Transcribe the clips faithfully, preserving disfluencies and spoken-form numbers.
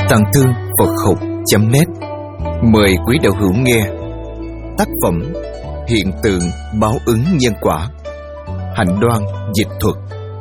Tàng Thư Phật Học chấm net mời quý đạo hữu nghe tác phẩm Hiện tượng báo ứng nhân quả, Hạnh Đoan dịch thuật.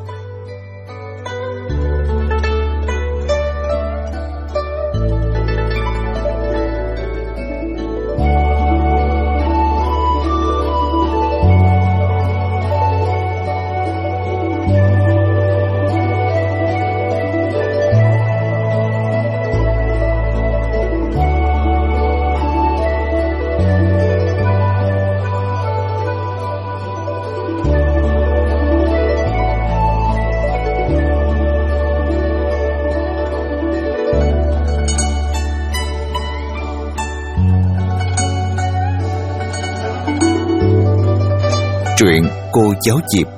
Truyện Cô Giáo Diệp.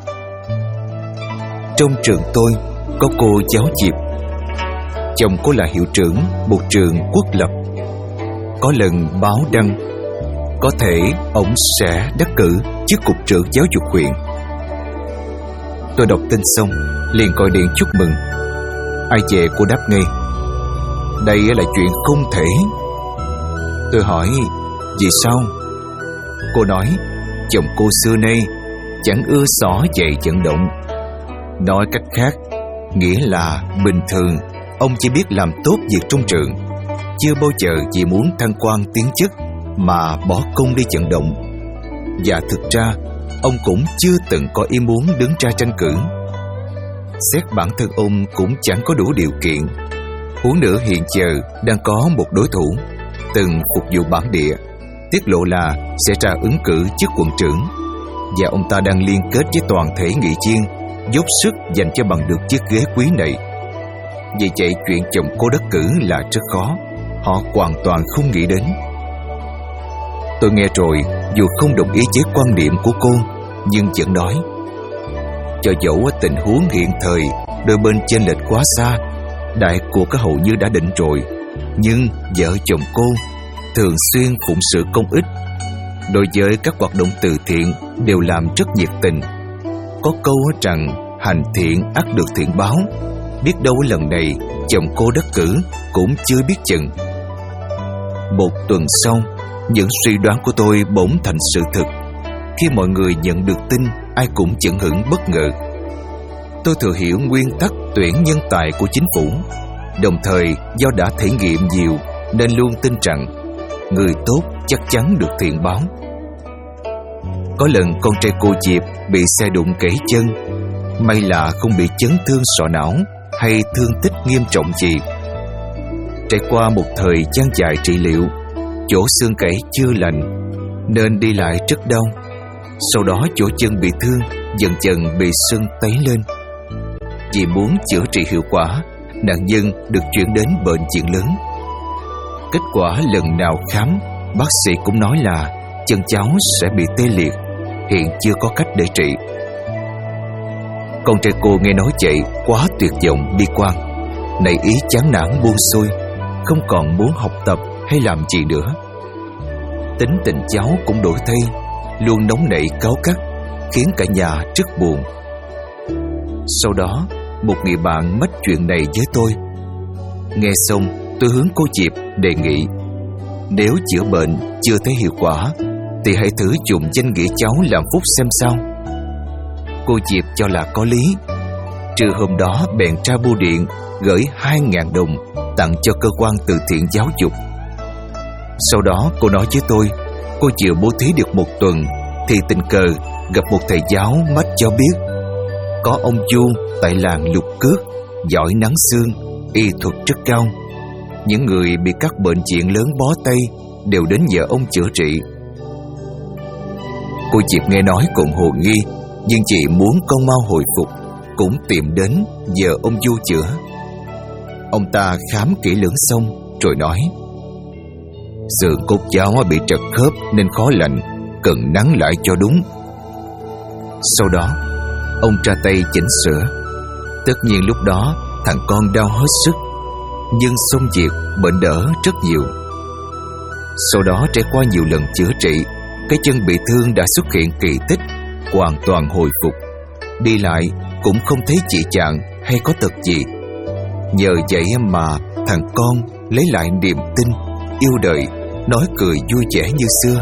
Trong trường tôi có cô giáo Diệp. Chồng cô là hiệu trưởng một trường quốc lập. Có lần báo đăng có thể ông sẽ đắc cử chức cục trưởng giáo dục huyện. Tôi đọc tin xong liền gọi điện chúc mừng. Ai về cô đáp ngay: đây là chuyện không thể. Tôi hỏi vì sao? Cô nói chồng cô xưa nay chẳng ưa xỏ chạy vận động. Nói cách khác, nghĩa là bình thường ông chỉ biết làm tốt việc trong trường, chưa bao giờ chỉ muốn thăng quan tiến chức mà bỏ công đi vận động. Và thực ra ông cũng chưa từng có ý muốn đứng ra tranh cử. Xét bản thân ông cũng chẳng có đủ điều kiện. Huống nữa hiện giờ đang có một đối thủ từng phục vụ bản địa tiết lộ là sẽ ra ứng cử chức quận trưởng, và ông ta đang liên kết với toàn thể nghị viên dốc sức dành cho bằng được chiếc ghế quý này. Vì vậy chuyện chồng cô đắc cử là rất khó, họ hoàn toàn không nghĩ đến. Tôi nghe rồi, dù không đồng ý với quan điểm của cô, nhưng vẫn nói: cho dẫu tình huống hiện thời đôi bên chênh lệch quá xa, đại cuộc có hầu như đã định rồi, nhưng vợ chồng cô thường xuyên phụng sự công ích. Đối với các hoạt động từ thiện đều làm rất nhiệt tình. Có câu rằng hành thiện ắt được thiện báo. Biết đâu lần này chồng cô đắc cử cũng chưa biết chừng. Một tuần sau, những suy đoán của tôi bỗng thành sự thực. Khi mọi người nhận được tin, ai cũng chấn hững bất ngờ. Tôi thừa hiểu nguyên tắc tuyển nhân tài của chính phủ, đồng thời do đã thể nghiệm nhiều nên luôn tin rằng người tốt chắc chắn được thiện báo. Có lần con trai cô Diệp bị xe đụng gãy chân. May là không bị chấn thương sọ não hay thương tích nghiêm trọng gì. Trải qua một thời gian dài trị liệu, chỗ xương gãy chưa lành nên đi lại rất đau. Sau đó chỗ chân bị thương dần dần bị sưng tấy lên. Vì muốn chữa trị hiệu quả, nạn nhân được chuyển đến bệnh viện lớn. Kết quả lần nào khám, bác sĩ cũng nói là chân cháu sẽ bị tê liệt, hiện chưa có cách để trị. Con trai cô nghe nói vậy quá tuyệt vọng bi quan, nảy ý chán nản buông xuôi, không còn muốn học tập hay làm gì nữa. Tính tình cháu cũng đổi thay, luôn nóng nảy cáu gắt, khiến cả nhà rất buồn. Sau đó, một người bạn mách chuyện này với tôi. Nghe xong, tôi hướng cô Diệp đề nghị: nếu chữa bệnh chưa thấy hiệu quả thì hãy thử dùng danh nghĩa cháu làm phúc xem sao. Cô Diệp cho là có lý. Trưa hôm đó bèn ra bưu điện gửi hai ngàn đồng tặng cho cơ quan từ thiện giáo dục. Sau đó cô nói với tôi, cô vừa bố thí được một tuần thì tình cờ gặp một thầy giáo mách cho biết có ông Du tại làng Lục Cước, giỏi nắng xương, y thuật rất cao. Những người bị các bệnh viện lớn bó tay đều đến nhờ ông chữa trị. Cô Diệp nghe nói còn hồ nghi, nhưng chị muốn con mau hồi phục, cũng tìm đến nhờ ông Du chữa. Ông ta khám kỹ lưỡng xong rồi nói: xương cốt cháu bị trật khớp nên khó lành, cần nắn lại cho đúng. Sau đó ông ra tay chỉnh sửa. Tất nhiên lúc đó thằng con đau hết sức, nhưng xong việc bệnh đỡ rất nhiều. Sau đó trải qua nhiều lần chữa trị, cái chân bị thương đã xuất hiện kỳ tích, hoàn toàn hồi phục. Đi lại cũng không thấy dị trạng hay có tật gì. Nhờ vậy mà thằng con lấy lại niềm tin, yêu đời, nói cười vui vẻ như xưa.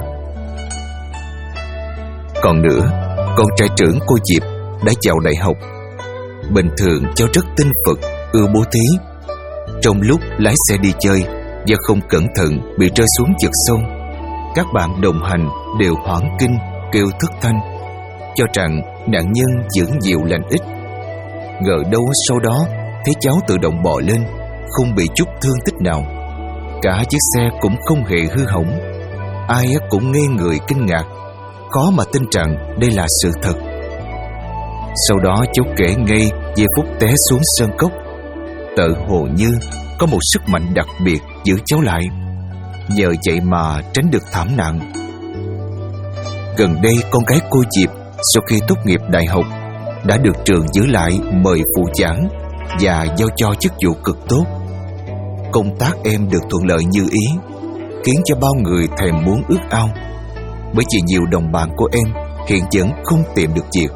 Còn nữa, con trai trưởng cô Diệp đã vào đại học. Bình thường cháu rất tin Phật, ưa bố thí. Trong lúc lái xe đi chơi và không cẩn thận bị rơi xuống vực sông, các bạn đồng hành đều hoảng kinh, kêu thất thanh, cho rằng nạn nhân dưỡng dịu lành ít. Ngờ đâu sau đó thấy cháu tự động bò lên, không bị chút thương tích nào. Cả chiếc xe cũng không hề hư hỏng. Ai cũng ngây người kinh ngạc, khó mà tin rằng đây là sự thật. Sau đó cháu kể ngay về phút té xuống sơn cốc. Tự hồ như có một sức mạnh đặc biệt giữ cháu lại, nhờ vậy mà tránh được thảm nạn. Gần đây con gái cô Diệp sau khi tốt nghiệp đại học đã được trường giữ lại mời phụ giảng và giao cho chức vụ cực tốt. Công tác em được thuận lợi như ý, khiến cho bao người thèm muốn ước ao. Bởi vì nhiều đồng bạn của em hiện vẫn không tìm được việc.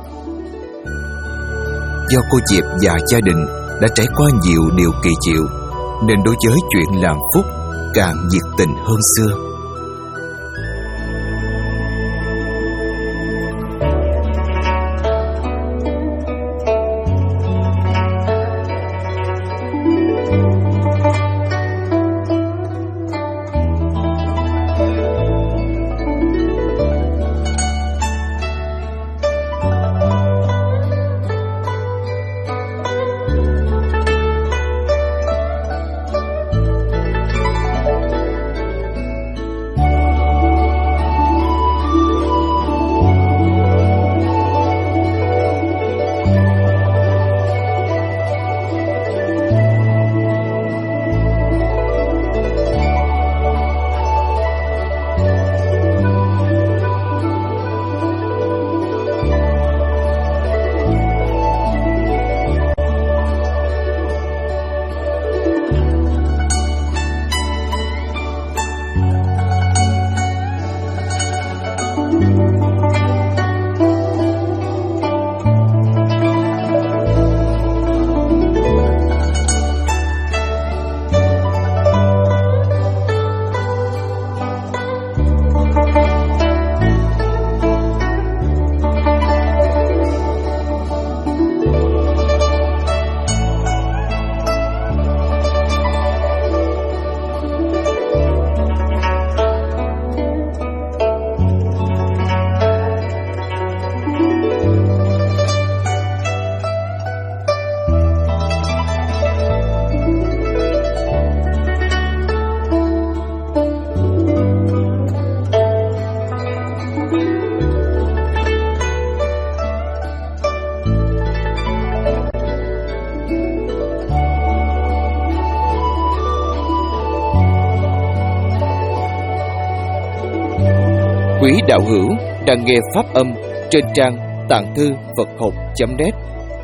Do cô Diệp và gia đình đã trải qua nhiều điều kỳ diệu, nên đối với chuyện làm phúc càng nhiệt tình hơn xưa. Quý đạo hữu đang nghe pháp âm trên trang tạng thư Phật học chấm net.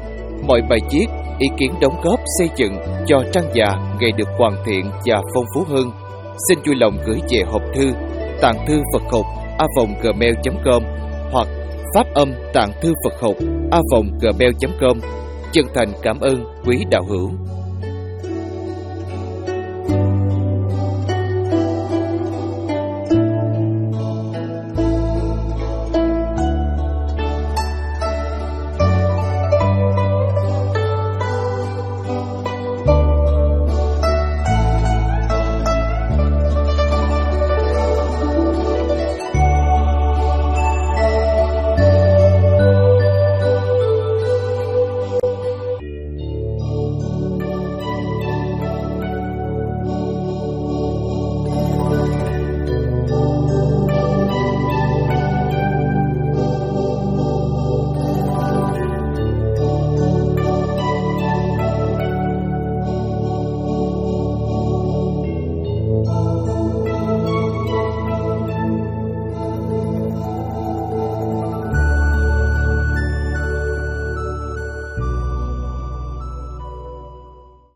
Mọi bài viết, ý kiến đóng góp xây dựng cho trang già ngày được hoàn thiện và phong phú hơn, xin vui lòng gửi về hộp thư tạng thư Phật học a vòng gmail chấm com hoặc pháp âm tạng thư Phật học a vòng gmail chấm com. Chân thành cảm ơn quý đạo hữu.